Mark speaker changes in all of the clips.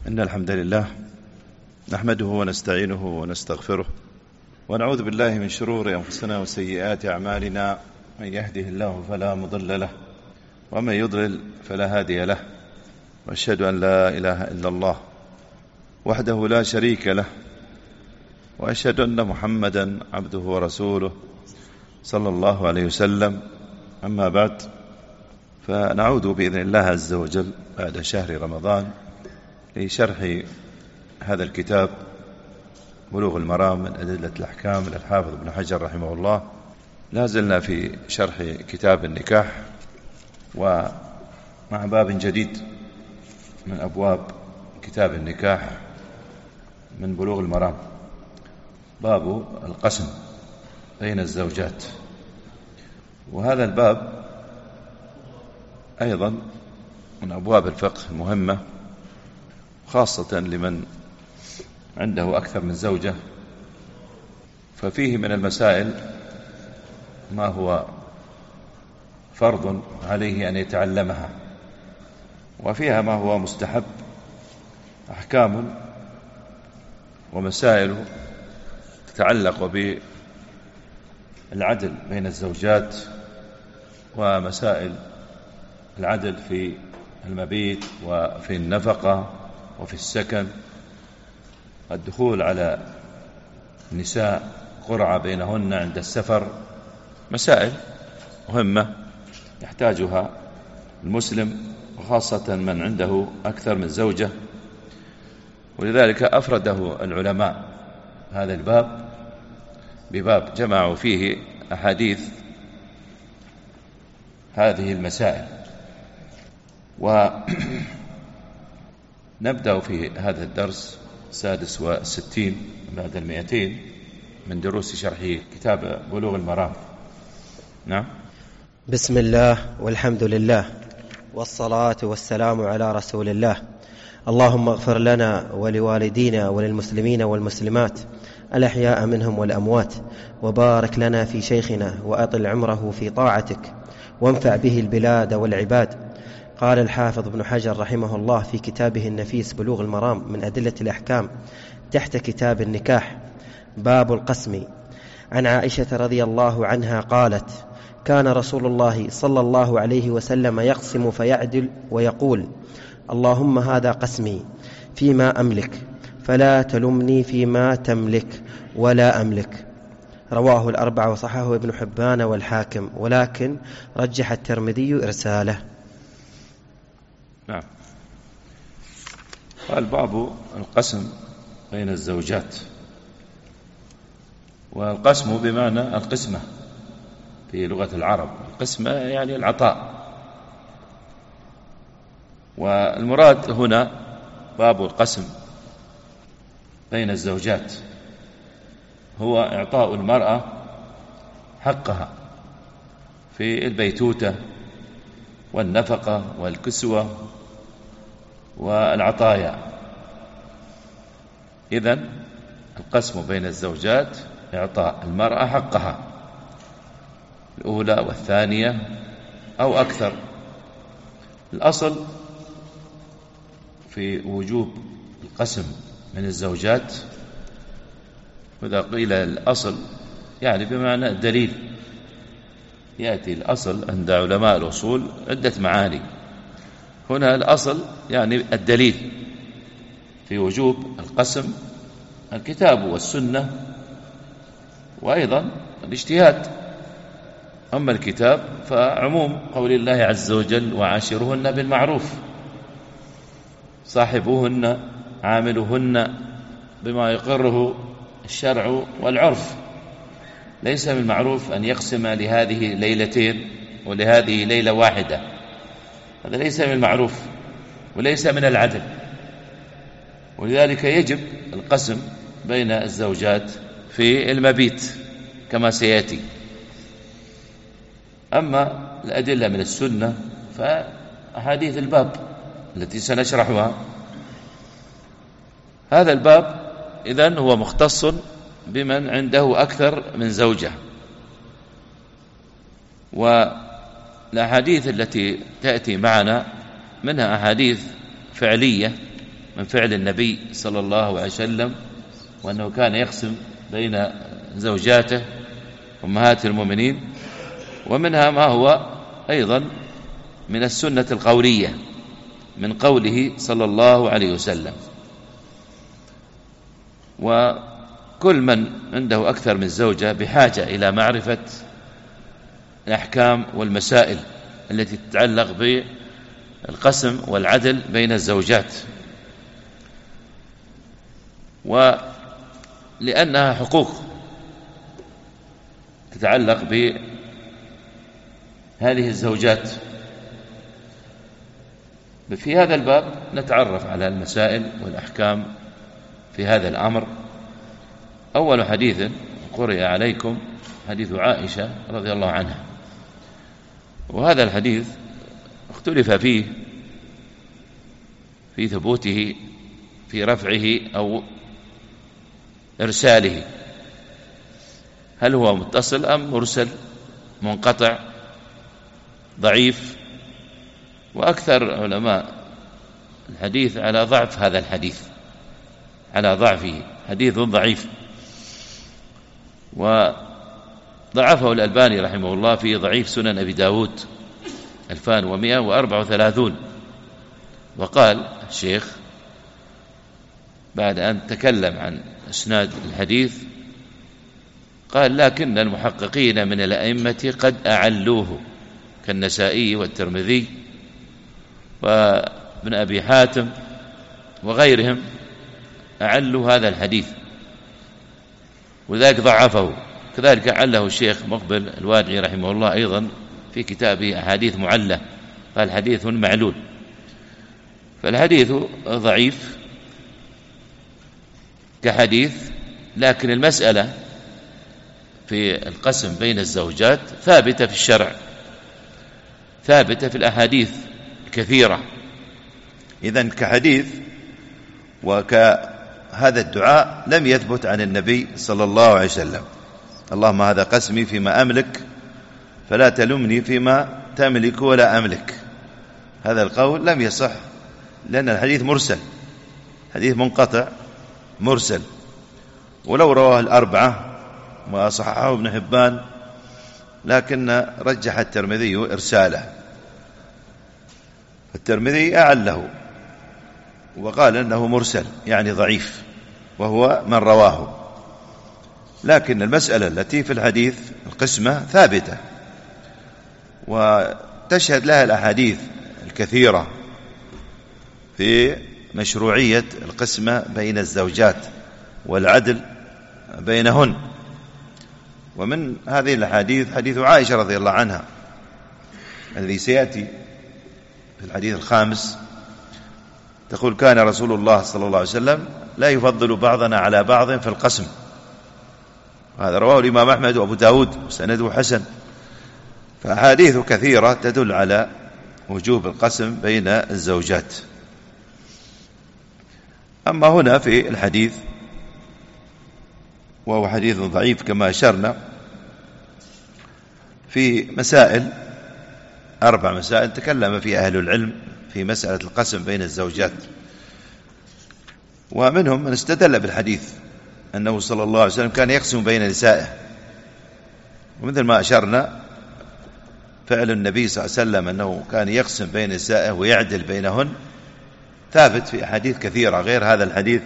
Speaker 1: إن الحمد لله نحمده ونستعينه ونستغفره ونعوذ بالله من شرور أنفسنا وسيئات أعمالنا. من يهده الله فلا مضل له ومن يضلل فلا هادي له، وأشهد أن لا إله إلا الله وحده لا شريك له، وأشهد أن محمدا عبده ورسوله صلى الله عليه وسلم. أما بعد، فنعود بإذن الله عز وجل بعد شهر رمضان لشرح هذا الكتاب بلوغ المرام من أدلة الأحكام للحافظ ابن حجر رحمه الله. لا زلنا في شرح كتاب النكاح، ومع باب جديد من أبواب كتاب النكاح من بلوغ المرام، باب القسم بين الزوجات. وهذا الباب أيضا من أبواب الفقه المهمة، خاصة لمن عنده أكثر من زوجة، ففيه من المسائل ما هو فرض عليه أن يتعلمها، وفيها ما هو مستحب، أحكام ومسائل تتعلق بالعدل بين الزوجات، ومسائل العدل في المبيت وفي النفقة وفي السكن، الدخول على النساء، قرعة بينهن عند السفر، مسائل مهمة يحتاجها المسلم، وخاصة من عنده أكثر من زوجة. ولذلك أفرده العلماء هذا الباب بباب جمعوا فيه أحاديث هذه المسائل. ونبدأ في هذا الدرس 66 بعد 200 من دروس شرح كتاب بلوغ المرام. نعم.
Speaker 2: بسم الله والحمد لله والصلاة والسلام على رسول الله. اللهم اغفر لنا ولوالدينا وللمسلمين والمسلمات الأحياء منهم والأموات، وبارك لنا في شيخنا وأطل عمره في طاعتك، وانفع به البلاد والعباد. قال الحافظ ابن حجر رحمه الله في كتابه النفيس بلوغ المرام من أدلة الأحكام تحت كتاب النكاح، باب القسم. عن عائشة رضي الله عنها قالت: كان رسول الله صلى الله عليه وسلم يقسم فيعدل ويقول: اللهم هذا قسمي فيما أملك، فلا تلمني فيما تملك ولا أملك. رواه الأربعة وصححه ابن حبان والحاكم، ولكن رجح الترمذي إرساله.
Speaker 1: نعم. قال باب القسم بين الزوجات. والقسم بمعنى القسمة في لغة العرب، القسمة يعني العطاء. والمراد هنا باب القسم بين الزوجات هو إعطاء المرأة حقها في البيتوتة والنفقة والكسوة والعطايا. إذن القسم بين الزوجات إعطاء المرأة حقها الأولى والثانية أو أكثر. الأصل في وجوب القسم من الزوجات، وإذا قيل الأصل يعني بمعنى الدليل. يأتي الأصل عند علماء الأصول عدة معاني، هنا الأصل يعني الدليل في وجوب القسم، الكتاب والسنة، وأيضا الاجتهاد. أما الكتاب فعموم قول الله عز وجل: وعاشرهن بالمعروف، صاحبوهن عاملوهن بما يقره الشرع والعرف. ليس من المعروف أن يقسم لهذه ليلتين ولهذه ليلة واحدة، هذا ليس من المعروف وليس من العدل. ولذلك يجب القسم بين الزوجات في المبيت كما سيأتي. أما الأدلة من السنة فأحاديث الباب التي سنشرحها. هذا الباب إذن هو مختص بمن عنده أكثر من زوجة. والأحاديث التي تأتي معنا منها أحاديث فعلية
Speaker 3: من فعل النبي صلى الله عليه وسلم، وأنه كان يقسم بين زوجاته أمهات المؤمنين. ومنها ما هو أيضا من السنة القولية من قوله صلى الله عليه وسلم. وكل من عنده أكثر من زوجة بحاجة إلى معرفة الأحكام والمسائل التي تتعلق بالقسم والعدل بين الزوجات، ولأنها حقوق تتعلق بهذه الزوجات. في هذا الباب نتعرف على المسائل والأحكام في هذا الأمر. أول حديث قرئ عليكم حديث عائشة رضي الله عنها، وهذا الحديث اختلف فيه في ثبوته في رفعه أو إرساله، هل هو متصل أم مرسل منقطع ضعيف؟ وأكثر علماء الحديث على ضعف هذا الحديث، على ضعفه، حديث ضعيف. وضعفه الألباني رحمه الله في ضعيف سنن أبي داود 2134. وقال الشيخ بعد أن تكلم عن إسناد الحديث قال: لكن المحققين من الأئمة قد أعلوه كالنسائي والترمذي وابن أبي حاتم وغيرهم، أعلوا هذا الحديث وذلك ضعفه. كذلك أعله الشيخ مقبل الوادعي رحمه الله أيضا في كتابه أحاديث معلة، قال حديث معلول. فالحديث ضعيف كحديث، لكن المسألة في القسم بين الزوجات ثابتة في الشرع، ثابتة في الأحاديث كثيرة.
Speaker 1: إذن كحديث وكهذا الدعاء لم يثبت عن النبي صلى الله عليه وسلم: اللهم هذا قسمي فيما أملك فلا تلمني فيما تملك ولا أملك. هذا القول لم يصح، لأن الحديث مرسل، حديث منقطع مرسل. ولو رواه الأربعة وصححه ابن حبان، لكن رجح الترمذي إرساله. الترمذي أعله وقال أنه مرسل يعني ضعيف، وهو من رواه. لكن المسألة التي في الحديث القسمة ثابتة، وتشهد لها الأحاديث الكثيرة في مشروعية القسمة بين الزوجات والعدل بينهن. ومن هذه الأحاديث حديث عائشة رضي الله عنها الذي سيأتي في الحديث الخامس، تقول: كان رسول الله صلى الله عليه وسلم لا يفضل بعضنا على بعض في القسم. هذا رواه الإمام أحمد وأبو داود وسنده حسن. فأحاديث كثيرة تدل على وجوب القسم بين الزوجات. أما هنا في الحديث وهو حديث ضعيف كما أشرنا، في مسائل 4 مسائل تكلم فيها أهل العلم في مسألة القسم بين الزوجات. ومنهم من استدل بالحديث أنه صلى الله عليه وسلم كان يقسم بين نسائه، ومثل ما أشرنا فعل النبي صلى الله عليه وسلم أنه كان يقسم بين نسائه ويعدل بينهن ثابت في أحاديث كثيرة غير هذا الحديث.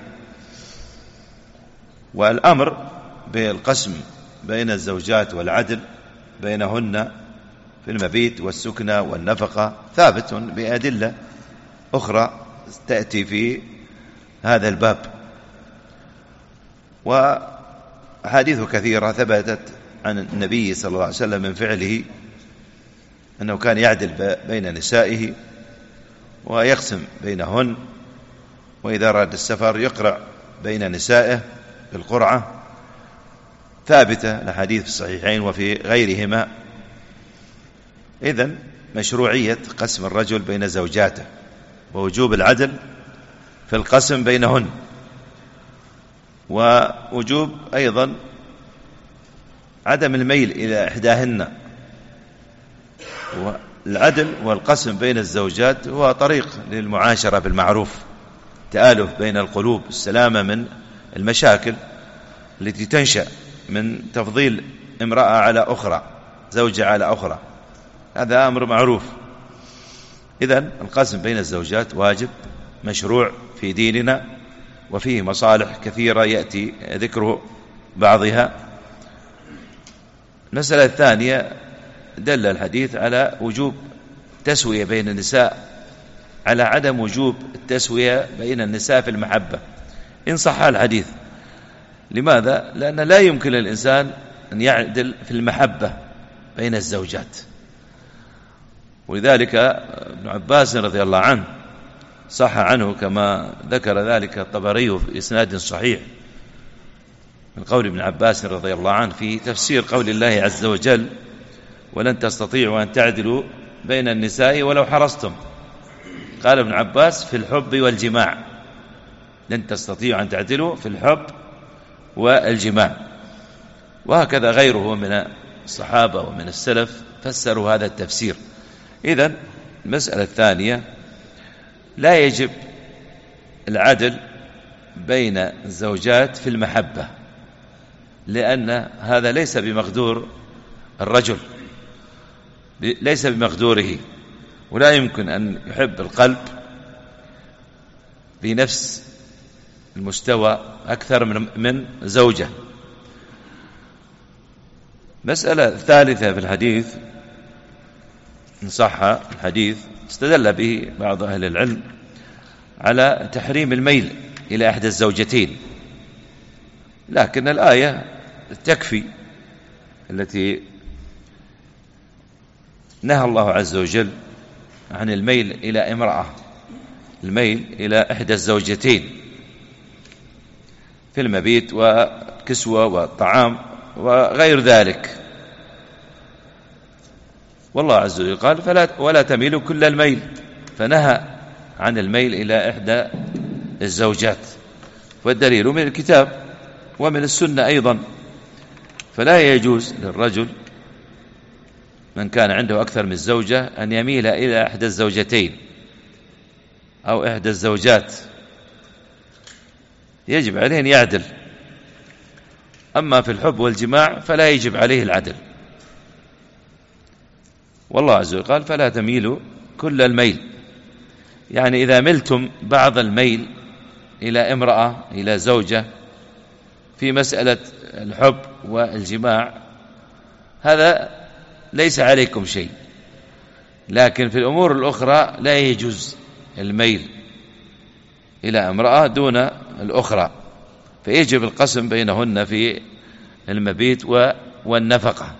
Speaker 1: والأمر بالقسم بين الزوجات والعدل بينهن في المبيت والسكنى والنفقة ثابت بأدلة أخرى تأتي في هذا الباب. وأحاديث كثيرة ثبتت عن النبي صلى الله عليه وسلم من فعله أنه كان يعدل بين نسائه ويقسم بينهن، وإذا أراد السفر يقرع بين نسائه بالقرعة، ثابتة الحديث في الصحيحين وفي غيرهما. إذن مشروعية قسم الرجل بين زوجاته ووجوب العدل في القسم بينهن، ووجوب أيضا عدم الميل إلى إحداهن. والعدل والقسم بين الزوجات هو طريق للمعاشرة بالمعروف تآلف بين القلوب، السلامة من المشاكل التي تنشأ من تفضيل امرأة على أخرى، زوجة على أخرى، هذا أمر معروف. إذن القسم بين الزوجات واجب مشروع في ديننا، وفيه مصالح كثيرة يأتي ذكر بعضها. المسألة الثانية، دل الحديث على وجوب تسوية بين النساء، على عدم وجوب التسوية بين النساء في المحبة إن صح الحديث. لماذا؟ لأن لا يمكن للإنسان أن يعدل في المحبة بين الزوجات. ولذلك ابن عباس رضي الله عنه صح عنه كما ذكر ذلك الطبري في إسناد صحيح من قول ابن عباس رضي الله عنه في تفسير قول الله عز وجل: ولن تستطيعوا أن تعدلوا بين النساء ولو حرصتم. قال ابن عباس: في الحب والجماع، لن تستطيعوا أن تعدلوا في الحب والجماع. وهكذا غيره من الصحابة ومن السلف فسروا هذا التفسير. إذن المسألة الثانية، لا يجب العدل بين الزوجات في المحبة، لأن هذا ليس بمقدور الرجل، ليس بمقدوره، ولا يمكن أن يحب القلب بنفس المستوى أكثر من زوجة. مسألة ثالثة في الحديث، إن صح الحديث، استدل به بعض أهل العلم على تحريم الميل إلى إحدى الزوجتين، لكن الآية تكفي التي نهى الله عز وجل عن الميل إلى امرأة، الميل إلى إحدى الزوجتين في المبيت والكسوة والطعام وغير ذلك. والله عز وجل قال: ولا تميلوا كل الميل، فنهى عن الميل إلى إحدى الزوجات، والدليل من الكتاب ومن السنة أيضا. فلا يجوز للرجل من كان عنده أكثر من زوجة أن يميل إلى إحدى الزوجتين أو إحدى الزوجات، يجب عليه أن يعدل. أما في الحب والجماع فلا يجب عليه العدل. والله عز وجل قال: فلا تميلوا كل الميل، يعني إذا ملتم بعض الميل إلى امرأة، إلى زوجة، في مسألة الحب والجماع، هذا ليس عليكم شيء، لكن في الأمور الأخرى لا يجوز الميل إلى امرأة دون الأخرى، فيجب القسم بينهن في المبيت والنفقة.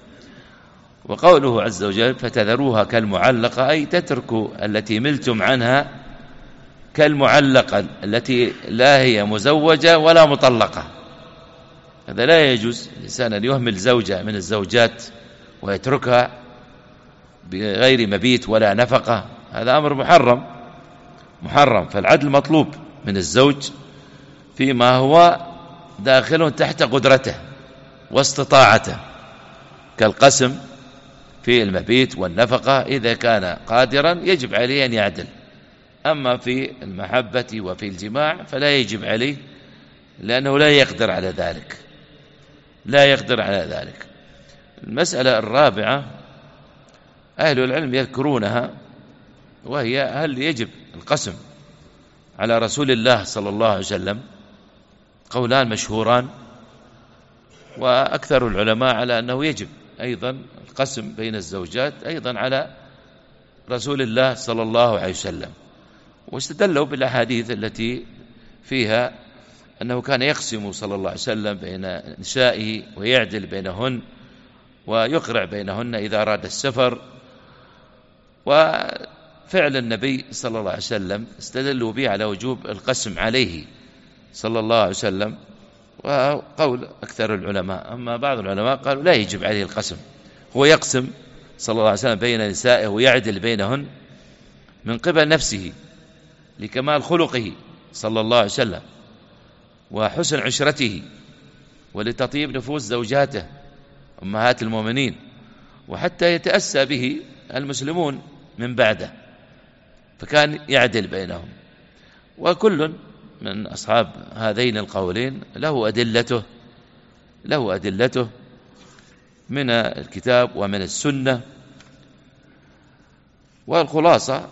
Speaker 1: وقوله عز وجل: فتذروها كالمعلقة، أي تتركوا التي ملتم عنها كالمعلقة التي لا هي مزوجة ولا مطلقة. هذا لا يجوز الإنسان أن يهمل زوجة من الزوجات ويتركها بغير مبيت ولا نفقة، هذا أمر محرم. فالعدل مطلوب من الزوج فيما هو داخل تحت قدرته واستطاعته، كالقسم في المبيت والنفقة، إذا كان قادرا يجب عليه أن يعدل. أما في المحبة وفي الجماع فلا يجب عليه، لأنه لا يقدر على ذلك. المسألة الرابعة أهل العلم يذكرونها، وهي: هل يجب القسم على رسول الله صلى الله عليه وسلم؟ قولان مشهوران، وأكثر العلماء على أنه يجب أيضا القسم بين الزوجات أيضا على رسول الله صلى الله عليه وسلم، واستدلوا بالأحاديث التي فيها أنه كان يقسم صلى الله عليه وسلم بين نسائه ويعدل بينهن ويقرع بينهن إذا أراد السفر. وفعل النبي صلى الله عليه وسلم استدلوا به على وجوب القسم عليه صلى الله عليه وسلم، وقول أكثر العلماء. أما بعض العلماء قالوا لا يجب عليه القسم، هو يقسم صلى الله عليه وسلم بين نسائه ويعدل بينهن من قبل نفسه لكمال خلقه صلى الله عليه وسلم وحسن عشرته، ولتطيب نفوس زوجاته أمهات المؤمنين، وحتى يتأسى به المسلمون من بعده، فكان يعدل بينهم.
Speaker 3: وكل من أصحاب هذين القولين له أدلته من الكتاب ومن السنة. والخلاصة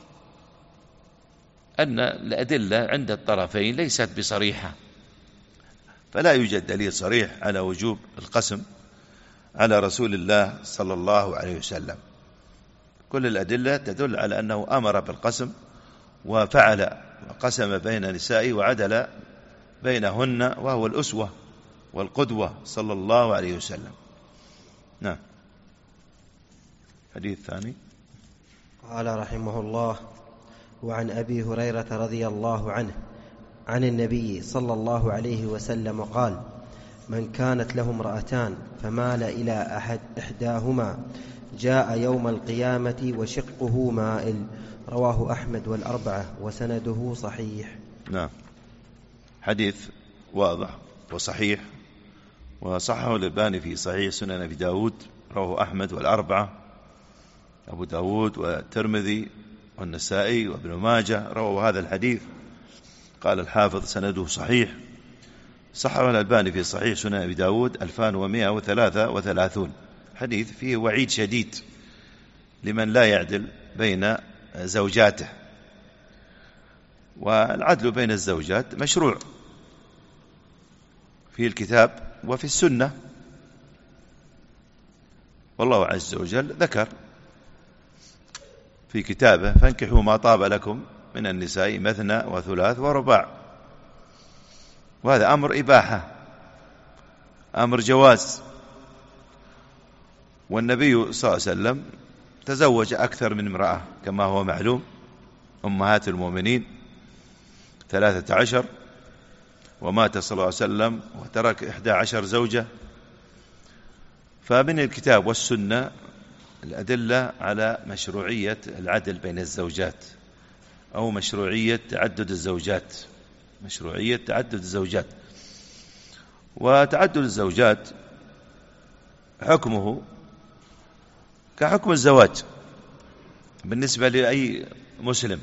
Speaker 3: أن الأدلة عند الطرفين ليست بصريحة،
Speaker 1: فلا يوجد دليل صريح على وجوب القسم على رسول الله صلى الله عليه وسلم. كل الأدلة تدل على أنه أمر بالقسم وفعل وقسم بين نسائه وعدل بينهن، وهو الأسوة والقدوة صلى الله عليه وسلم. نعم. حديث ثاني.
Speaker 2: قال رحمه الله: وعن أبي هريرة رضي الله عنه عن النبي صلى الله عليه وسلم قال: من كانت له امرأتان فمال إلى إحداهما جاء يوم القيامة وشقه مائل. رواه أحمد والأربعة وسنده صحيح.
Speaker 1: نعم، حديث واضح وصحيح، وصححه الألباني في صحيح سنن أبي داود. رواه أحمد والأربعة، أبو داود والترمذي والنسائي وابن ماجه رووا هذا الحديث. قال الحافظ سنده صحيح. صححه الألباني في صحيح سنن أبي داود 2133. حديث فيه وعيد شديد لمن لا يعدل بين زوجاته. والعدل بين الزوجات مشروع في الكتاب وفي السنة، والله عز وجل ذكر في كتابه: فانكحوا ما طاب لكم من النساء مثنى وثلاث ورباع. وهذا أمر إباحة، أمر جواز. والنبي صلى الله عليه وسلم تزوج أكثر من امرأة كما هو معلوم، أمهات المؤمنين 13، ومات صلى الله عليه وسلم وترك 11 زوجة. فمن الكتاب والسنة الأدلة على مشروعية العدل بين الزوجات، أو مشروعية تعدد الزوجات. وتعدد الزوجات حكمه كحكم الزواج بالنسبة لأي مسلم،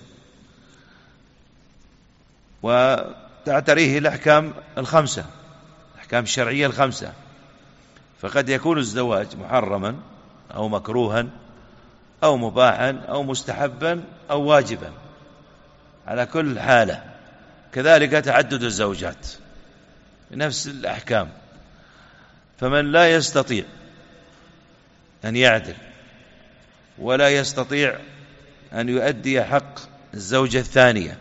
Speaker 1: وتعتريه الأحكام الخمسة، الأحكام الشرعية الخمسة. فقد يكون الزواج محرما أو مكروها أو مباحا أو مستحبا أو واجبا على كل حالة. كذلك تعدد الزوجات نفس الأحكام. فمن لا يستطيع أن يعدل ولا يستطيع أن يؤدي حق الزوجة الثانية،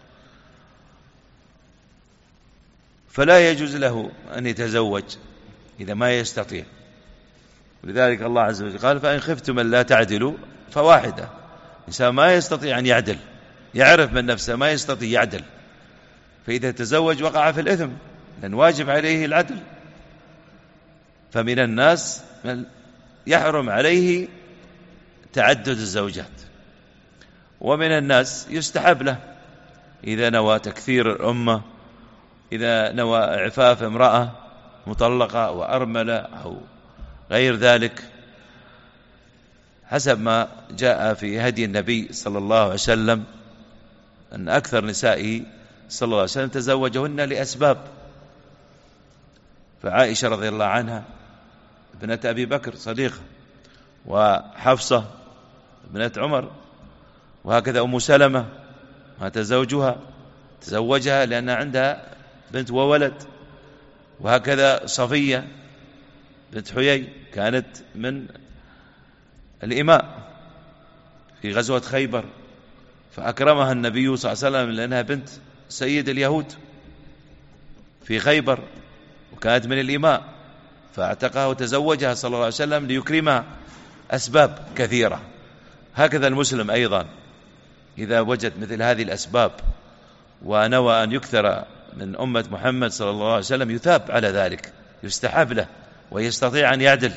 Speaker 1: فلا يجوز له أن يتزوج إذا ما يستطيع. ولذلك الله عز وجل قال: فإن خفتم أن لا تعدلوا فواحدة. إنسان ما يستطيع أن يعدل، يعرف من نفسه ما يستطيع يعدل، فإذا تزوج وقع في الإثم، لأن واجب عليه العدل. فمن الناس من يحرم عليه تعدد الزوجات، ومن الناس يستحب له إذا نوى تكثير الأمة، إذا نوى إعفاف امرأة مطلقة وأرملة أو غير ذلك، حسب ما جاء في هدي النبي صلى الله عليه وسلم أن أكثر نسائه صلى الله عليه وسلم تزوجهن لأسباب. فعائشة رضي الله عنها ابنة أبي بكر صديقة، وحفصة ابنة عمر، وهكذا أم سلمة مات زوجها تزوجها لأن عندها بنت وولد، وهكذا صفية بنت حيي كانت من الإماء في غزوة خيبر، فأكرمها النبي صلى الله عليه وسلم لأنها بنت سيد اليهود في خيبر، وكانت من الإماء، فاعتقها وتزوجها صلى الله عليه وسلم ليكرمها. أسباب كثيرة. هكذا المسلم أيضا إذا وجد مثل هذه الأسباب ونوى أن يكثر من أمة محمد صلى الله عليه وسلم يثاب على ذلك، يستحب له ويستطيع أن يعدل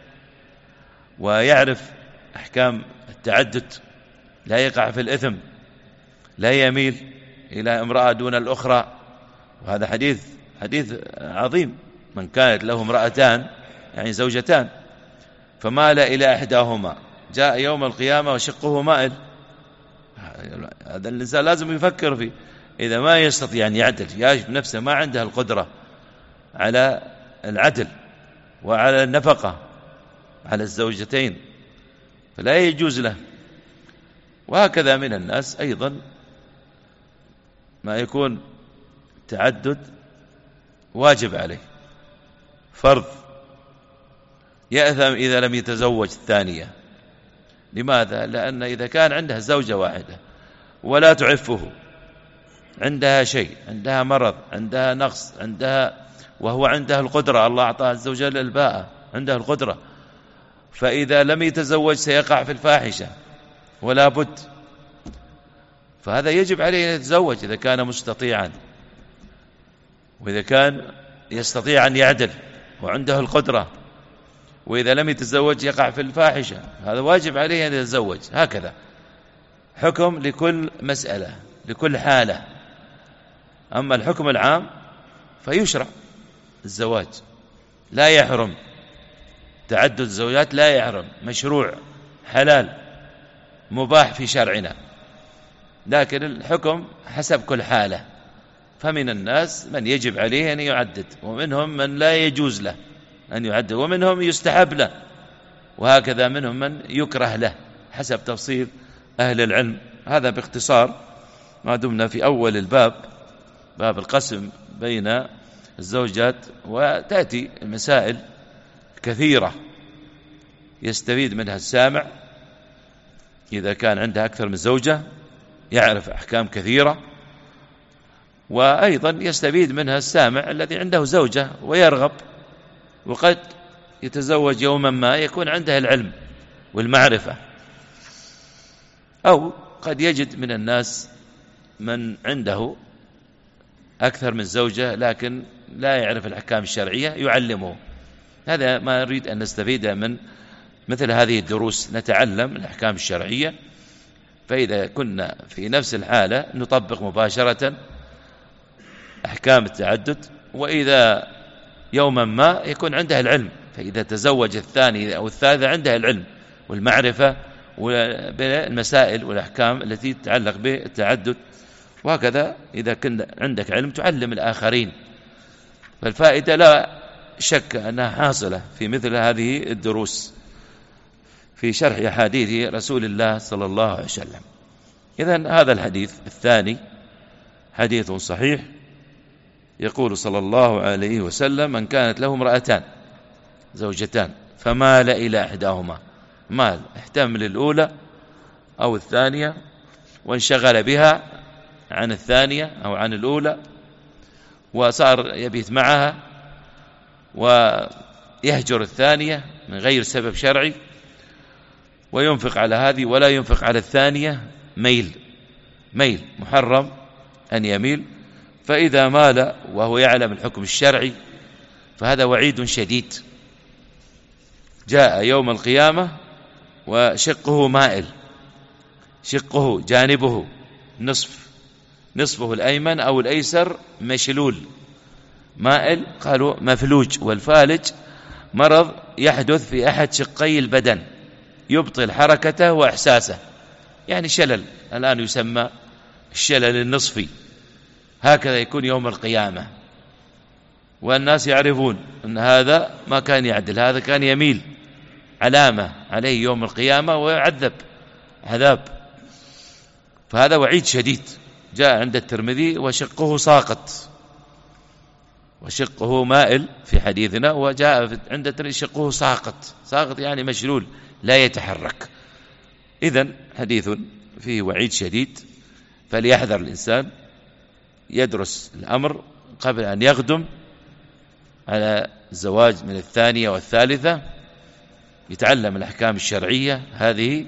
Speaker 1: ويعرف أحكام التعدد، لا يقع في الإثم، لا يميل إلى امرأة دون الأخرى. وهذا حديث عظيم: من كانت له امرأتان يعني زوجتان فمال إلى إحداهما جاء يوم القيامة وشقه مائل. هذا الإنسان لازم يفكر فيه.
Speaker 3: إذا ما يستطيع أن يعدل، يجب نفسه ما عنده القدرة على العدل وعلى النفقة على الزوجتين، فلا يجوز له. وهكذا من الناس أيضا ما يكون تعدد واجب عليه، فرض، يأثم إذا لم يتزوج الثانية. لماذا؟ لأن إذا كان عنده زوجة واحدة ولا تعفه، عندها شيء، عندها مرض، عندها نقص، وهو عنده القدرة، الله أعطاه الزوجة للباءة، عنده القدرة، فإذا لم يتزوج سيقع في الفاحشة ولا بد، فهذا يجب عليه أن يتزوج إذا كان مستطيعا، وإذا كان يستطيع أن يعدل وعنده القدرة، وإذا لم يتزوج يقع في الفاحشة، هذا واجب عليه أن يتزوج. هكذا حكم لكل مسألة، لكل حالة. أما الحكم العام فيشرع الزواج، لا يحرم، تعدد الزوجات لا يحرم، مشروع، حلال، مباح في شرعنا، لكن الحكم حسب كل حالة. فمن الناس من يجب عليه أن يعدد، ومنهم من لا يجوز له أن يعدد، ومنهم يستحب له، وهكذا منهم من يكره له حسب تفصيل أهل العلم. هذا باختصار ما دمنا في أول الباب، باب القسم بين الزوجات، وتأتي المسائل كثيرة يستفيد منها السامع إذا كان عنده أكثر من زوجة، يعرف أحكام كثيرة، وأيضا يستفيد منها السامع الذي عنده زوجة ويرغب، وقد يتزوج يوما ما يكون عنده العلم والمعرفة، أو قد يجد من الناس من عنده أكثر من زوجة لكن لا يعرف الأحكام الشرعية يعلمه. هذا ما نريد أن نستفيد من مثل هذه الدروس، نتعلم الأحكام الشرعية، فإذا كنا في نفس الحالة نطبق مباشرة أحكام التعدد، وإذا يوما ما يكون عنده العلم، فإذا تزوج الثاني أو الثالثة عنده العلم والمعرفة بالمسائل والأحكام التي تتعلق بالتعدد. وهكذا إذا كنت عندك علم تعلم الآخرين، فالفائدة لا شك أنها حاصلة في مثل هذه الدروس في شرح أحاديث رسول الله صلى الله عليه وسلم. إذن هذا الحديث الثاني حديث صحيح، يقول صلى الله عليه وسلم: من كانت له امرأتان، زوجتان، فمال إلى إحداهما، مال احتمل الأولى أو الثانية وانشغل بها عن الثانية أو عن الأولى، وصار يبيت معها ويهجر الثانية من غير سبب شرعي، وينفق على هذه ولا ينفق على الثانية، ميل محرم أن يميل. فإذا مال وهو يعلم الحكم الشرعي فهذا وعيد شديد، جاء يوم القيامة وشقه مائل، شقه جانبه نصفه الأيمن أو الأيسر مشلول، مائل قالوا مفلوج، والفالج مرض يحدث في أحد شقي البدن يبطل حركته وإحساسه، يعني شلل، الآن يسمى الشلل النصفي. هكذا يكون يوم القيامة، والناس يعرفون أن هذا ما كان يعدل، هذا كان يميل، علامة عليه يوم القيامة ويعذب عذاب. فهذا وعيد شديد. جاء عند الترمذي: وشقه ساقط، وشقه مائل في حديثنا، وجاء عند الترمذي شقه ساقط يعني مشلول لا يتحرك. إذن حديث فيه وعيد شديد، فليحذر الإنسان، يدرس الأمر قبل أن يقدم على الزواج من الثانية والثالثة، يتعلم الأحكام الشرعية هذه،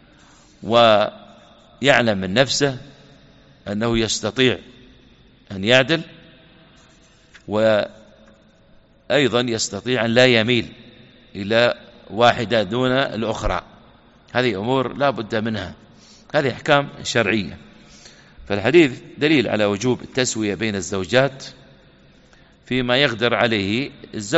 Speaker 3: ويعلم من نفسه أنه يستطيع أن يعدل، وأيضا يستطيع أن لا يميل إلى واحدة دون الأخرى. هذه أمور لا بد منها، هذه أحكام شرعية. فالحديث دليل على وجوب التسوية بين الزوجات فيما يقدر عليه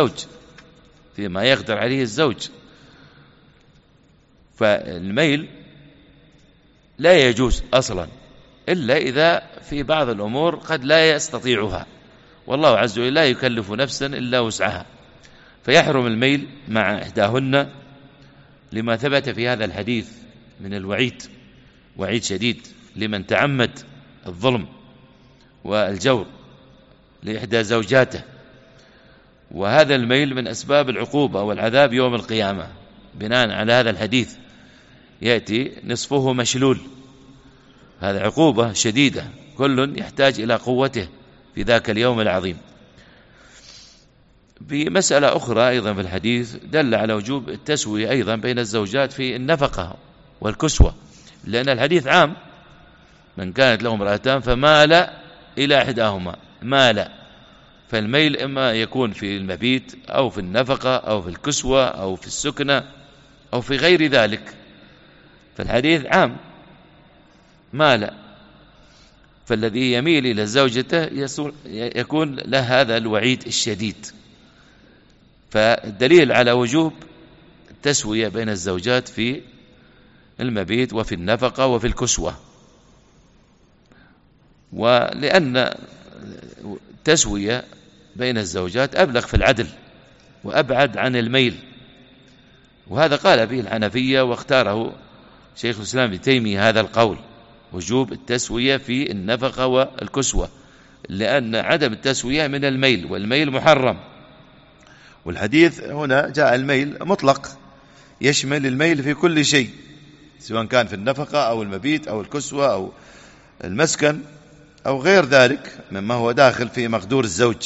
Speaker 3: الزوج، فالميل لا يجوز أصلا إلا إذا في بعض الأمور قد لا يستطيعها، والله عز وجل لا يكلف نفسا إلا وسعها، فيحرم الميل مع إحداهن لما ثبت في هذا الحديث من الوعيد، وعيد شديد لمن تعمد الظلم والجور لإحدى زوجاته، وهذا الميل من أسباب العقوبة والعذاب يوم القيامة. بناء على هذا الحديث يأتي نصفه مشلول، هذا عقوبة شديدة، كل يحتاج إلى قوته في ذاك اليوم العظيم. بمسألة أخرى أيضا في الحديث دل على وجوب التسوية أيضا بين الزوجات في النفقة والكسوة، لأن الحديث عام، من كانت له امرأتان فمال إلى إحداهما مال، فالميل إما يكون في المبيت أو في النفقة أو في الكسوة أو في السكنة أو في غير ذلك، فالحديث عام مال، فالذي يميل إلى زوجته يكون له هذا الوعيد الشديد. فالدليل على وجوب التسوية بين الزوجات في المبيت وفي النفقة وفي الكسوة، ولأن التسوية بين الزوجات أبلغ في العدل وأبعد عن الميل، وهذا قال به الحنفية واختاره شيخ الإسلام ابن تيمية هذا القول، وجوب التسوية في النفقة والكسوة، لأن عدم التسوية من الميل، والميل محرم.
Speaker 1: والحديث هنا جاء الميل مطلق، يشمل الميل في كل شيء، سواء كان في النفقة أو المبيت أو الكسوة أو المسكن أو غير ذلك مما هو داخل في مقدور الزوج.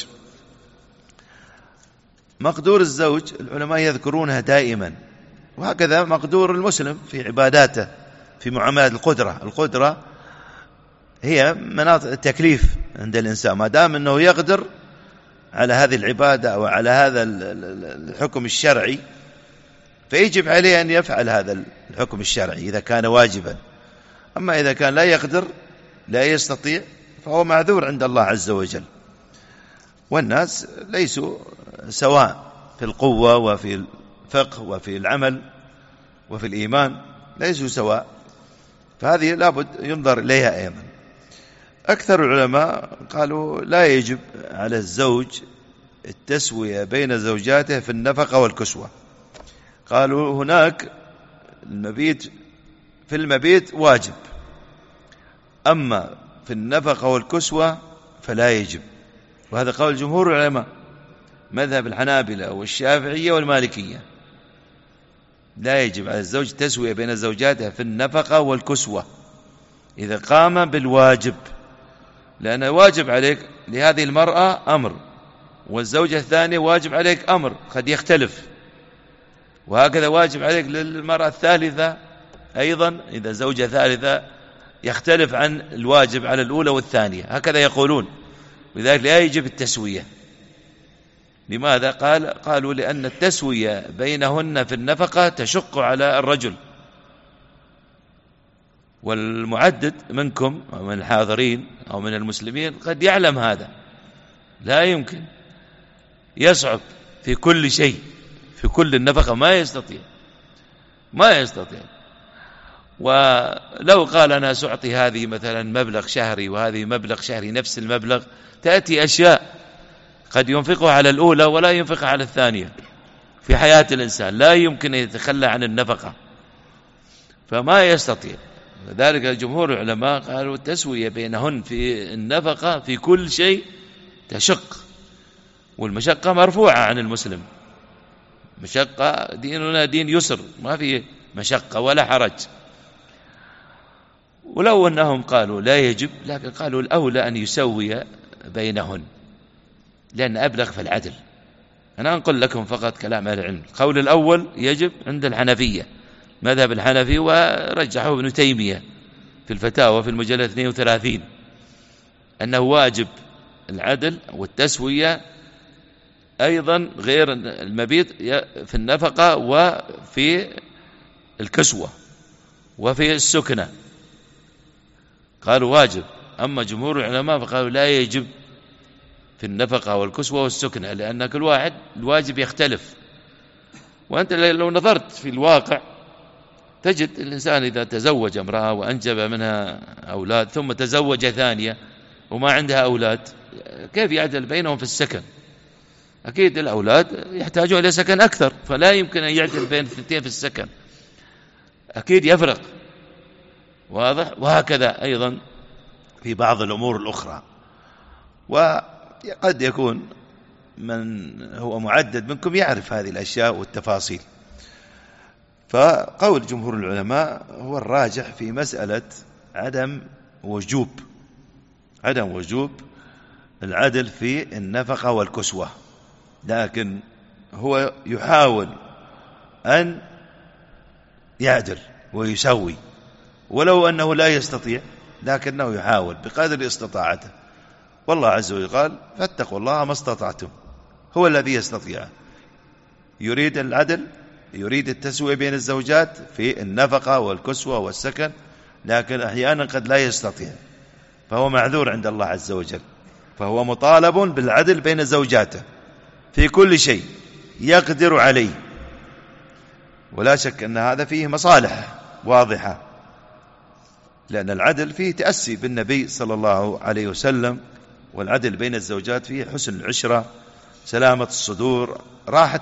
Speaker 1: مقدور الزوج العلماء يذكرونها دائما، وهكذا مقدور المسلم في عباداته، في معاملات القدرة هي مناطق التكليف عند الإنسان، ما دام أنه يقدر على هذه العبادة أو على هذا الحكم الشرعي فيجب عليه أن يفعل هذا الحكم الشرعي إذا كان واجبا. أما إذا كان لا يقدر لا يستطيع فهو معذور عند الله عز وجل. والناس ليسوا سواء في القوة وفي الفقه وفي العمل وفي الإيمان، ليسوا سواء، فهذه لابد ينظر إليها أيضا. أكثر العلماء قالوا لا يجب على الزوج التسوية بين زوجاته في النفقة والكسوة. قالوا هناك في المبيت واجب، أما في النفقة والكسوة فلا يجب، وهذا قول جمهور العلماء مذهب الحنابلة والشافعية والمالكية، لا يجب على الزوج تسوية بين زوجاته في النفقة والكسوة إذا قام بالواجب، لأن واجب عليك لهذه المرأة أمر، والزوجة الثانية واجب عليك أمر قد يختلف، وهكذا واجب عليك للمرأة الثالثة أيضا إذا زوجة ثالثة يختلف عن الواجب على الأولى والثانية، هكذا يقولون، لذلك لا يجب التسوية. لماذا؟ قالوا لأن التسوية بينهن في النفقة تشق على الرجل، والمعدد منكم أو من الحاضرين أو من المسلمين قد يعلم هذا، لا يمكن، يصعب في كل شيء، في كل النفقة ما يستطيع. ولو قال أنا سأعطي هذه مثلا مبلغ شهري وهذه مبلغ شهري نفس المبلغ، تأتي أشياء قد ينفقها على الأولى ولا ينفقها على الثانية في حياة الإنسان، لا يمكن أن يتخلى عن النفقة، فما يستطيع. لذلك جمهور العلماء قالوا التسوية بينهن في النفقة في كل شيء تشق، والمشقة مرفوعة عن المسلم، مشقة، ديننا دين يسر، ما في مشقة ولا حرج. ولو أنهم قالوا لا يجب، لكن قالوا الأولى أن يسوي بينهن، لأن أبلغ في العدل. أنا أنقل لكم فقط كلام أهل العلم. القول الأول يجب عند الحنفية، مذهب الحنفي، ورجحه ابن تيمية في الفتاوى في المجلد 32 أنه واجب العدل والتسوية أيضا غير المبيت في النفقة وفي الكسوة وفي السكنة، قالوا واجب. أما جمهور العلماء فقالوا لا يجب في النفقة والكسوة والسكنة، لأن كل واحد الواجب يختلف. وأنت لو نظرت في الواقع
Speaker 3: تجد الإنسان إذا تزوج امرأة وأنجب منها أولاد ثم تزوج ثانية وما عندها أولاد، كيف يعدل بينهم في السكن؟ أكيد الأولاد يحتاجون إلى سكن أكثر، فلا يمكن أن يعدل بين الثنتين في السكن، أكيد يفرق. واضح؟ وهكذا أيضا في بعض الأمور الأخرى. وقد يكون من هو معدد منكم يعرف هذه الأشياء والتفاصيل. فقول جمهور العلماء هو الراجح في مسألة عدم وجوب العدل في النفقة والكسوة، لكن هو يحاول أن يعدل ويسوي، ولو أنه لا يستطيع لكنه يحاول بقدر استطاعته. والله عز وجل قال فاتقوا الله ما استطعتم، هو الذي يستطيع، يريد العدل، يريد التسوية بين الزوجات في النفقة والكسوة والسكن، لكن أحيانا قد لا يستطيع، فهو معذور عند الله عز وجل. فهو مطالب بالعدل بين زوجاته في كل شيء يقدر عليه، ولا شك أن هذا فيه مصالح واضحة، لأن العدل فيه تأسي بالنبي صلى الله عليه وسلم، والعدل بين الزوجات فيه حسن العشرة، سلامة الصدور، راحة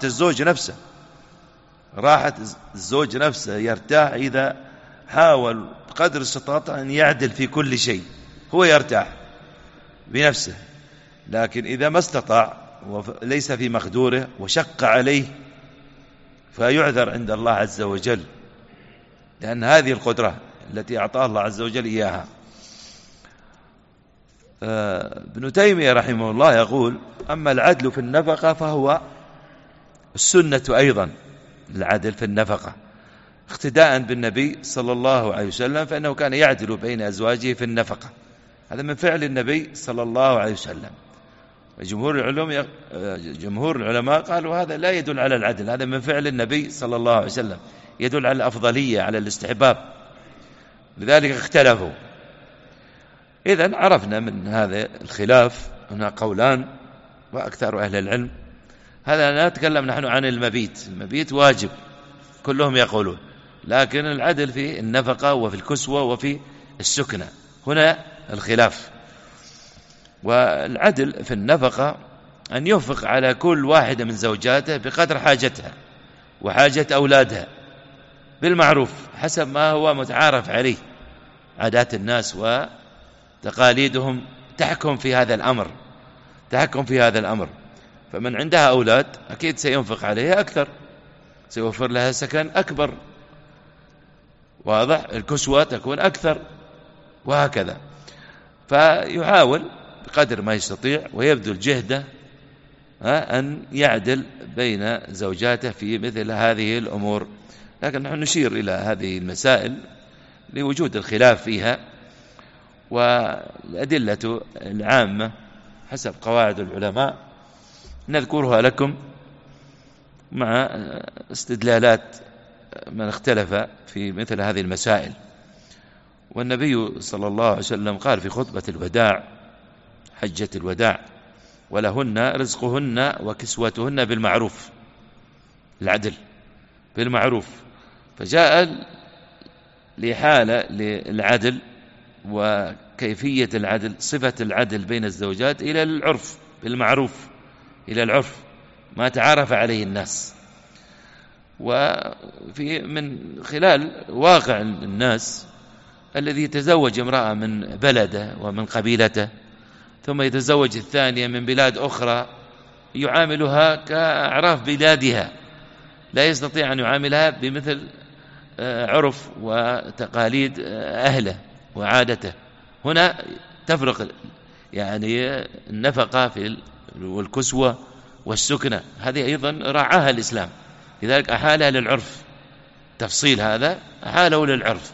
Speaker 3: الزوج نفسه يرتاح إذا حاول بقدر استطاعته أن يعدل في كل شيء، هو يرتاح بنفسه. لكن إذا ما استطاع وليس في مقدوره وشق عليه فيعذر عند الله عز وجل، لأن هذه القدرة التي أعطاه الله عز وجل إياها. ابن تيمية رحمه الله يقول أما العدل في النفقة فهو السنة أيضا، العدل في النفقة اقتداء بالنبي صلى الله عليه وسلم، فإنه كان يعدل بين أزواجه في النفقة، هذا من فعل النبي صلى الله عليه وسلم. جمهور العلماء قالوا هذا لا يدل على العدل، هذا من فعل النبي صلى الله عليه وسلم، يدل على الأفضلية، على الاستحباب، لذلك اختلفوا. إذن عرفنا من هذا الخلاف هنا قولان وأكثر أهل العلم. هذا لا نتكلم نحن عن المبيت واجب كلهم يقولون، لكن العدل في النفقة وفي الكسوة وفي السكنة هنا الخلاف. والعدل في النفقة أن ينفق على كل واحدة من زوجاته بقدر حاجتها وحاجة أولادها بالمعروف حسب ما هو متعارف عليه، عادات الناس وتقاليدهم تحكم في هذا الأمر. فمن عندها أولاد أكيد سينفق عليها أكثر، سيوفر لها سكن أكبر، واضح، الكسوة تكون أكثر، وهكذا. فيحاول بقدر ما يستطيع ويبذل جهده أن يعدل بين زوجاته في مثل هذه الأمور. لكن نحن نشير إلى هذه المسائل لوجود الخلاف فيها، والأدلة العامة حسب قواعد العلماء نذكرها لكم مع استدلالات من اختلف في مثل هذه المسائل. والنبي صلى الله عليه وسلم قال في خطبة الوداع حجة الوداع ولهن رزقهن وكسوتهن بالمعروف، العدل بالمعروف. فجاء لحالة للعدل وكيفية العدل، صفة العدل بين الزوجات إلى العرف بالمعروف، إلى العرف ما تعارف عليه الناس. وفي من خلال واقع الناس الذي يتزوج امرأة من بلده ومن قبيلته ثم يتزوج الثانية من بلاد أخرى يعاملها كأعراف بلادها، لا يستطيع أن يعاملها بمثل عرف وتقاليد أهله وعادته. هنا تفرق يعني النفقة في والكسوة والسكنة، هذه أيضا رعاها الإسلام، لذلك أحالها للعرف، تفصيل هذا أحاله للعرف.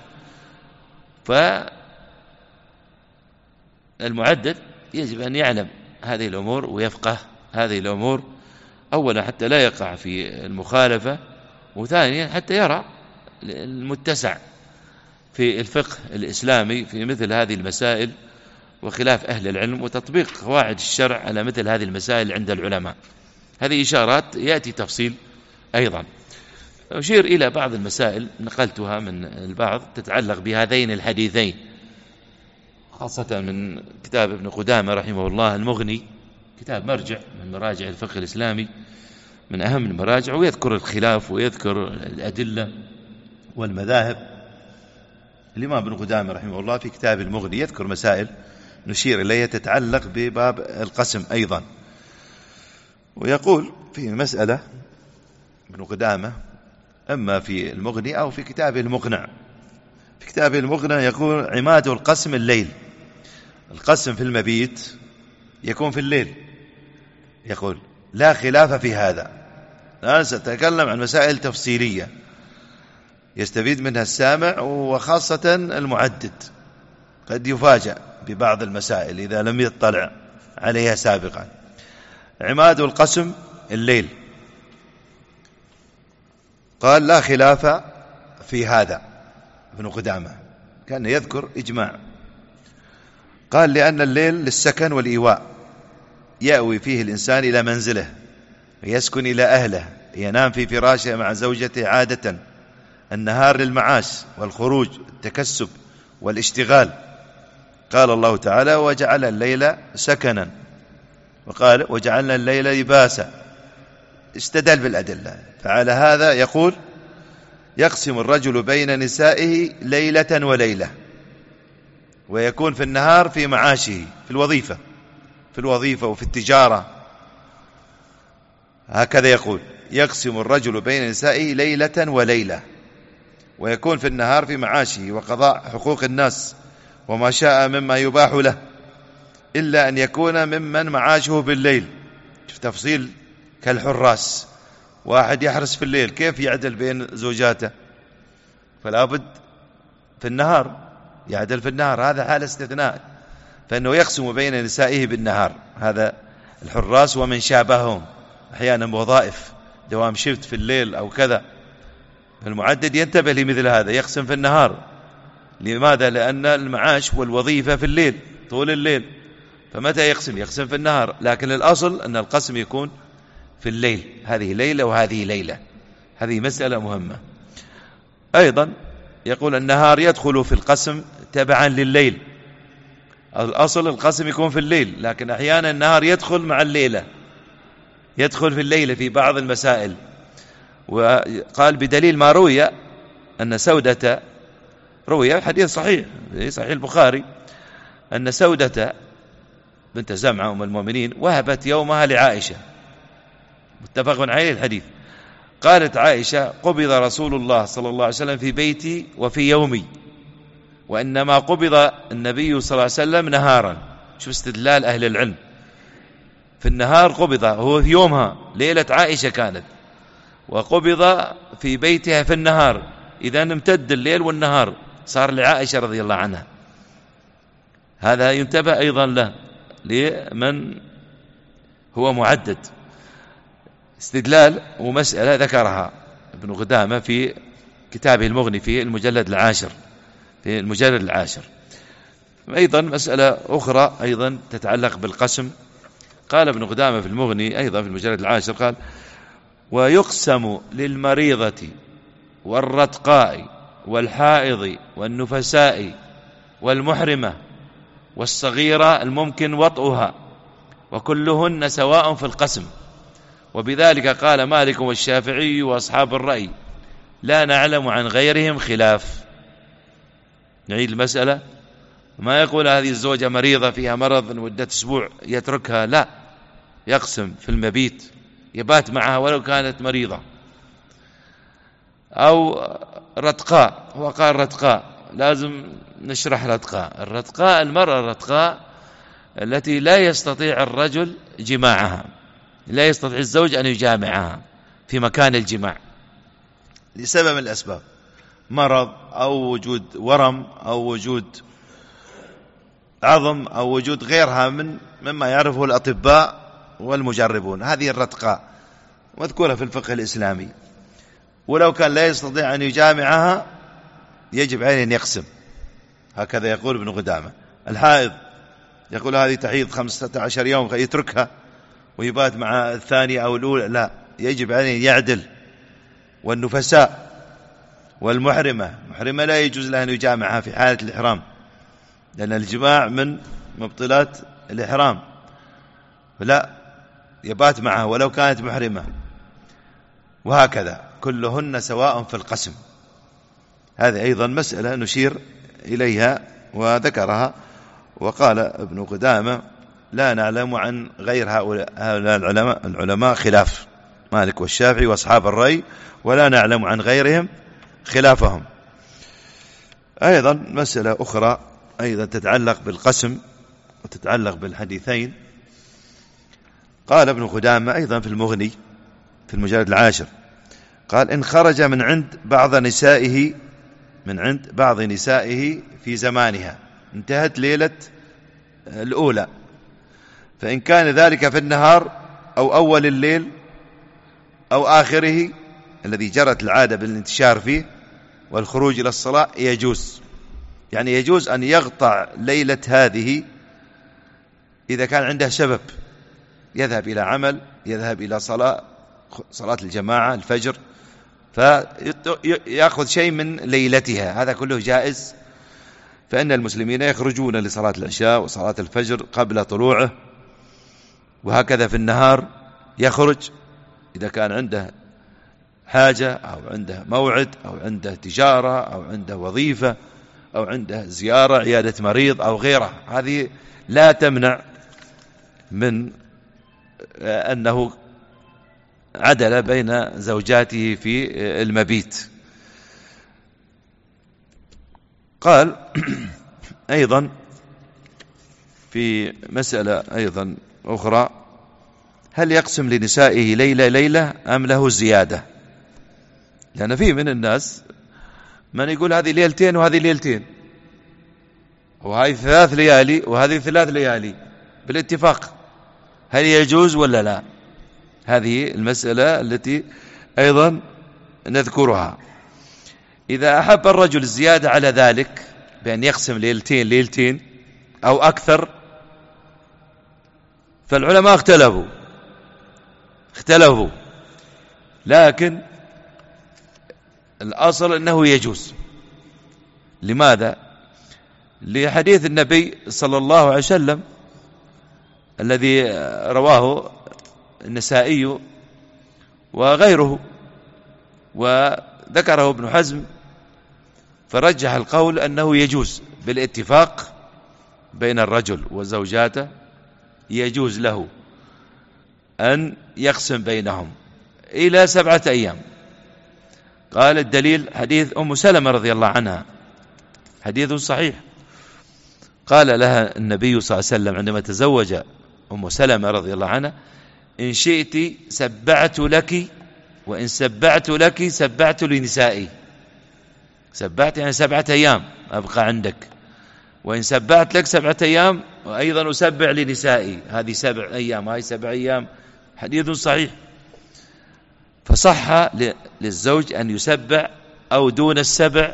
Speaker 3: فالمعدد يجب أن يعلم هذه الأمور ويفقه هذه الأمور، أولا حتى لا يقع في المخالفة، وثانيا حتى يرى المتسع في الفقه الإسلامي في مثل هذه المسائل وخلاف أهل العلم، وتطبيق قواعد الشرع على مثل هذه المسائل عند العلماء. هذه إشارات يأتي تفصيل أيضا. أشير إلى بعض المسائل نقلتها من البعض تتعلق بهذين الحديثين، خاصة من كتاب ابن قدامة رحمه الله المغني، كتاب مرجع من مراجع الفقه الإسلامي، من أهم المراجع، ويذكر الخلاف ويذكر الأدلة والمذاهب. الإمام ابن قدامة رحمه الله في كتاب المغني يذكر مسائل نشير إليها تتعلق بباب القسم أيضا. ويقول في مسألة ابن قدامة أما في المغني أو في كتابه المقنع، في كتابه المقنع يقول: عماد القسم الليل، القسم في المبيت يكون في الليل. يقول: لا خلاف في هذا. أنا سأتكلم عن مسائل تفصيلية يستفيد منها السامع وخاصة المعدد، قد يفاجأ ببعض المسائل إذا لم يطلع عليها سابقا. عماد القسم الليل، قال: لا خلاف في هذا. ابن قدامة كان يذكر إجماع، قال: لأن الليل للسكن والإيواء، يأوي فيه الإنسان إلى منزله ويسكن إلى أهله، ينام في فراشه مع زوجته عادة. النهار للمعاش والخروج، التكسب والاشتغال. قال الله تعالى: وجعل الليل سكنا، وقال: وجعلنا الليل لباسا. استدل بالأدلة. فعلى هذا يقول: يقسم الرجل بين نسائه ليلة وليلة، ويكون في النهار في معاشه، في الوظيفة وفي التجارة. هكذا يقول: يقسم الرجل بين نسائه ليلة وليلة، ويكون في النهار في معاشه وقضاء حقوق الناس وما شاء مما يباح له، إلا أن يكون ممن معاشه بالليل. شوف تفصيل كالحراس، واحد يحرس في الليل كيف يعدل بين زوجاته؟ فلا بد في النهار يعدل في النهار، هذا حال استثناء، فإنه يقسم بين نسائه بالنهار. هذا الحراس ومن شابههم، أحيانا وظائف دوام شفت في الليل أو كذا، المعدد ينتبه لمثل هذا، يقسم في النهار. لماذا؟ لأن المعاش والوظيفة في الليل، طول الليل، فمتى يقسم في النهار. لكن الأصل أن القسم يكون في الليل، هذه ليلة وهذه ليلة، هذه مسألة مهمة. أيضا يقول: النهار يدخل في القسم تبعا لليل، الأصل القسم يكون في الليل، لكن أحيانا النهار يدخل مع الليلة، يدخل في الليلة في بعض المسائل. وقال: بدليل ما روي أن سودة، روي حديث صحيح في صحيح البخاري، أن سودة بنت زمعة أم المؤمنين وهبت يومها لعائشة، متفق عليه الحديث. قالت عائشة: قبض رسول الله صلى الله عليه وسلم في بيتي وفي يومي، وإنما قبض النبي صلى الله عليه وسلم نهارا. شوف استدلال أهل العلم، في النهار قبض، هو في يومها، ليلة عائشة كانت، وقبض في بيتها في النهار، إذا امتد الليل والنهار، صار لعائشة رضي الله عنها. هذا ينتبه أيضا له لمن هو معدد. استدلال ومسألة ذكرها ابن قدامة في كتابه المغني في المجلد العاشر. أيضا مسألة أخرى أيضا تتعلق بالقسم، قال ابن قدامة في المغني أيضا في المجلد العاشر، قال: ويقسم للمريضة والرتقاء والحائض والنفساء والمحرمة والصغيرة الممكن وطئها، وكلهن سواء في القسم. وبذلك قال مالك والشافعي وأصحاب الرأي، لا نعلم عن غيرهم خلاف. نعيد المسألة، ما يقول هذه الزوجة مريضة فيها مرض مدة أسبوع يتركها، لا، يقسم في المبيت، يبات معها ولو كانت مريضة. أو رتقاء، هو قال رتقاء، لازم نشرح رتقاء. الرتقاء المرأة الرتقاء التي لا يستطيع الرجل جماعها، لا يستطيع الزوج أن يجامعها في مكان الجماع
Speaker 1: لسبب من الأسباب، مرض أو وجود ورم أو وجود عظم أو وجود غيرها مما يعرفه الأطباء والمجربون. هذه الرتقاء مذكورة في الفقه الإسلامي، ولو كان لا يستطيع أن يجامعها يجب عليه أن يقسم، هكذا يقول ابن قدامة. الحائض يقول هذه تحيض 15 يوم يتركها ويبات مع الثانية أو الأولى، لا، يجب عليه أن يعدل والنفساء والمحرمة. محرمة لا يجوز لها أن يجامعها في حالة الإحرام، لأن الجماع من مبطلات الإحرام، فلا يبات معها ولو كانت محرمة. وهكذا كلهن سواء في القسم. هذه أيضا مسألة نشير إليها وذكرها. وقال ابن قدامة: لا نعلم عن غير هؤلاء العلماء خلاف مالك والشافعي وأصحاب الرأي، ولا نعلم عن غيرهم خلافهم. أيضا مسألة أخرى أيضا تتعلق بالقسم وتتعلق بالحديثين. قال ابن قدامة أيضا في المغني في المجلد 10، قال: إن خرج من عند بعض نسائه في زمانها، انتهت ليلة الأولى، فإن كان ذلك في النهار أو أول الليل أو آخره الذي جرت العادة بالانتشار فيه والخروج إلى الصلاة، يجوز. يعني يجوز أن يقطع ليلة هذه إذا كان عنده سبب، يذهب إلى عمل، يذهب إلى صلاة الجماعة الفجر، فيأخذ شيء من ليلتها، هذا كله جائز. فإن المسلمين يخرجون لصلاة العشاء وصلاة الفجر قبل طلوعه، وهكذا في النهار يخرج إذا كان عنده حاجة أو عنده موعد أو عنده تجارة أو عنده وظيفة أو عنده زيارة عيادة مريض أو غيره. هذه لا تمنع من أنه عدل بين زوجاته في المبيت. قال أيضا في مسألة أيضا أخرى: هل يقسم لنسائه ليلة أم له زيادة؟ لأن في من الناس من يقول هذه ليلتين وهذه ليلتين، وهذه 3 ليالي وهذه 3 ليالي بالاتفاق، هل يجوز ولا لا؟ هذه المسألة التي أيضا نذكرها. إذا أحب الرجل الزيادة على ذلك بأن يقسم ليلتين أو أكثر، فالعلماء اختلفوا، لكن الأصل أنه يجوز. لماذا؟ لحديث النبي صلى الله عليه وسلم الذي رواه النسائي وغيره، وذكره ابن حزم، فرجح القول أنه يجوز بالاتفاق بين الرجل وزوجاته، يجوز له أن يقسم بينهم إلى 7 أيام. قال الدليل حديث أم سلمة رضي الله عنها، حديث صحيح. قال لها النبي صلى الله عليه وسلم عندما تزوج أم سلمة رضي الله عنها: إن شئت سبعت لك، وإن سبعت لك سبعت لنسائي. سبعت يعني 7 أيام أبقى عندك، وإن سبعت لك 7 أيام وأيضا أسبع لنسائي. هذه 7 أيام، هذه 7 أيام، حديث صحيح. فصح للزوج أن يسبع أو دون 7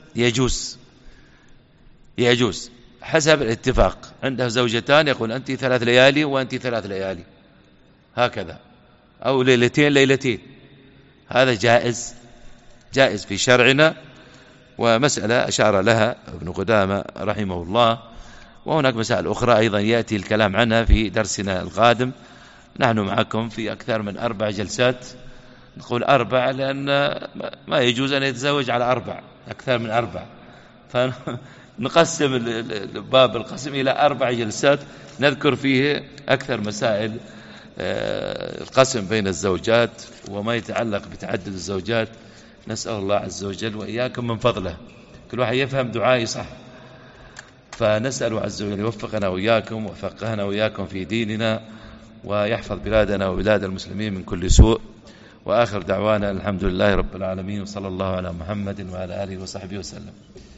Speaker 1: يجوز حسب الاتفاق. عنده زوجتان يقول أنت 3 ليالي وأنت 3 ليالي، هكذا، أو ليلتين، هذا جائز في شرعنا. ومسألة أشار لها ابن قدامة رحمه الله. وهناك مسائل أخرى أيضا يأتي الكلام عنها في درسنا القادم. نحن معكم في أكثر من 4 جلسات، نقول 4 لأن ما يجوز أن يتزوج على 4 أكثر من 4، فنقسم باب القسم إلى 4 جلسات نذكر فيه أكثر مسائل القسم بين الزوجات وما يتعلق بتعدد الزوجات. نسأل الله عز وجل وإياكم من فضله، كل واحد يفهم دعائي صح، فنسأل عز وجل يوفقنا وإياكم وفقهنا وإياكم في ديننا، ويحفظ بلادنا وبلاد المسلمين من كل سوء. وآخر دعوانا الحمد لله رب العالمين، وصلى الله على محمد وعلى آله وصحبه وسلم.